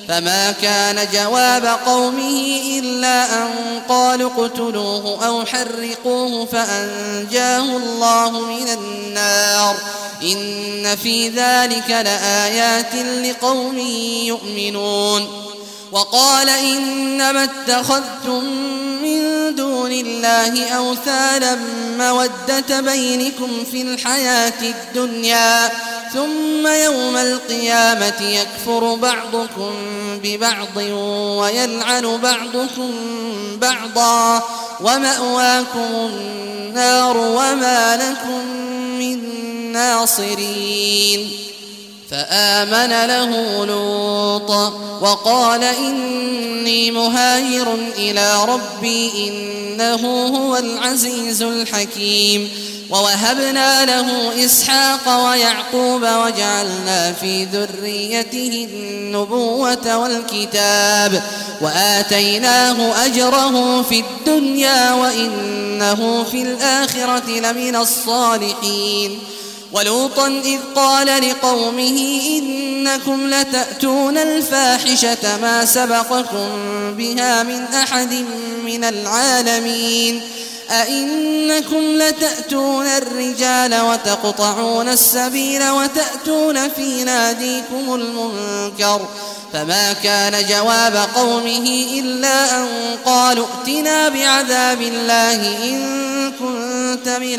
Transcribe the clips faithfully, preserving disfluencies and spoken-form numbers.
فما كان جواب قومه إلا أن قالوا اقتلوه أو حرقوه فأنجاه الله من النار إن في ذلك لآيات لقوم يؤمنون. وقال إنما اتخذتم من دون الله أوثانا مودة بينكم في الحياة الدنيا ثم يوم القيامة يكفر بعضكم ببعض ويلعن بعضكم بعضا ومأواكم النار وما لكم من ناصرين. فآمن له لوط وقال إني مهاجر إلى ربي إنه هو العزيز الحكيم. ووهبنا له إسحاق ويعقوب وجعلنا في ذريته النبوة والكتاب وآتيناه أجره في الدنيا وإنه في الآخرة لمن الصالحين. ولوطا إذ قال لقومه إنكم لتأتون الفاحشة ما سبقكم بها من أحد من العالمين أئنكم لتأتون الرجال وتقطعون السبيل وتأتون في ناديكم المنكر. فما كان جواب قومه إلا أن قالوا ائتنا بعذاب الله إن كنت من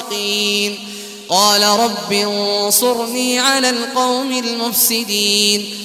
الصادقين. قال رب انصرني على القوم المفسدين.